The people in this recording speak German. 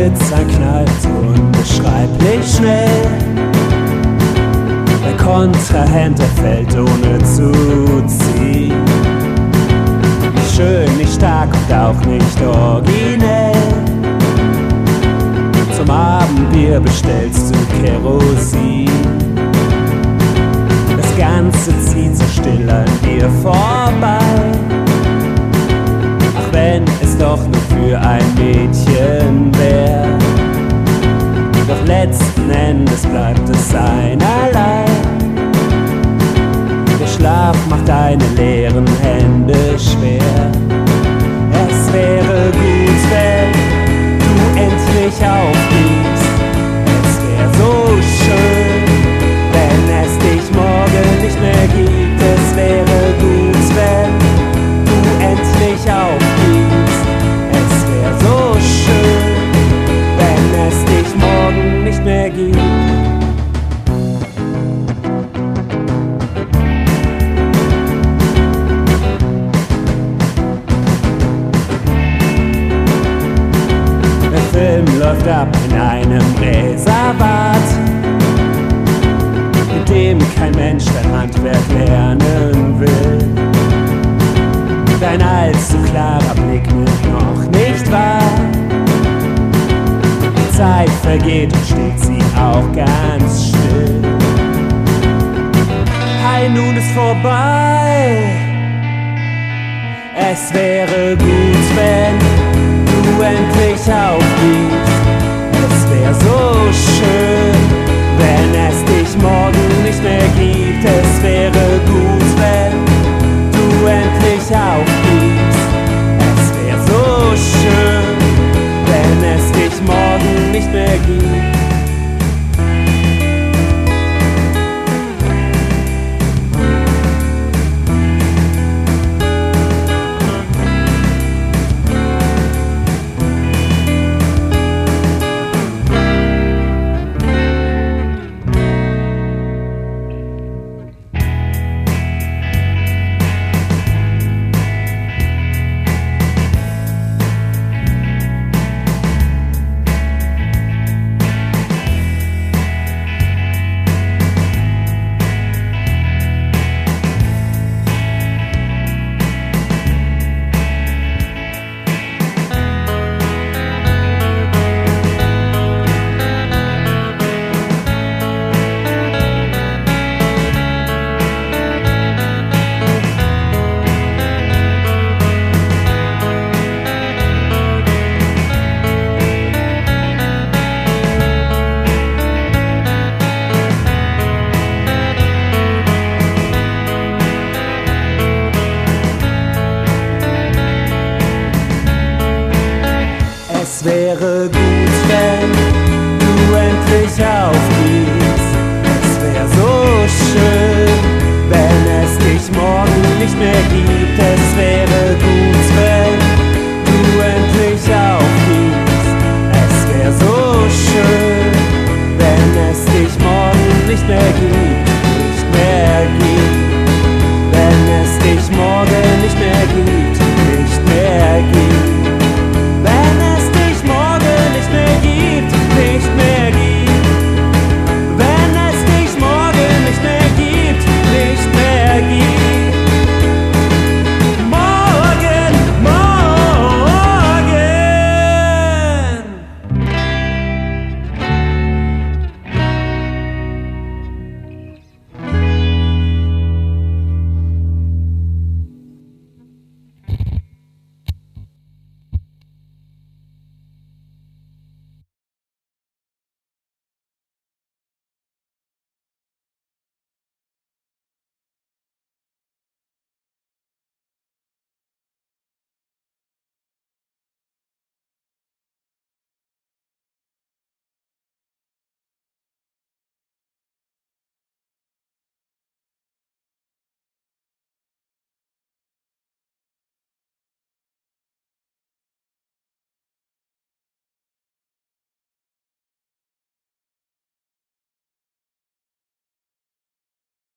Blitzern knallt unbeschreiblich schnell. Der Kontrahent fällt ohne zu ziehen. Nicht schön, nicht stark und auch nicht originell. Zum Abendbier bestellst du Kerosin. Das Ganze zieht so still an dir vorbei. Ach, wenn es doch nur für ein Mädchen wär. Doch letzten Endes bleibt es einerlei. Der Schlaf macht deine leeren Hände schwer. Es wäre gut, wenn du endlich aufgibst. Es wäre so schön, wenn es dich morgen nicht mehr gibt. Es wäre gut, wenn du endlich aufgibst. Es wäre so schön, wenn es dich morgen nicht mehr gibt. Der Film läuft ab in einem Reservat, mit dem kein Mensch dein Handwerk lernen will. Dein allzu klarer Blick nimmt noch nicht wahr. Die Zeit vergeht und steht sie auch ganz still. Hi, nun ist vorbei. Es wäre gut, wenn du endlich aufgibst. Es wäre so schön, wenn es dich morgen nicht mehr gibt. Es wäre gut, wenn du endlich aufgibst. Es wäre so schön, wenn es dich morgen nicht mehr gibt. Es wäre gut,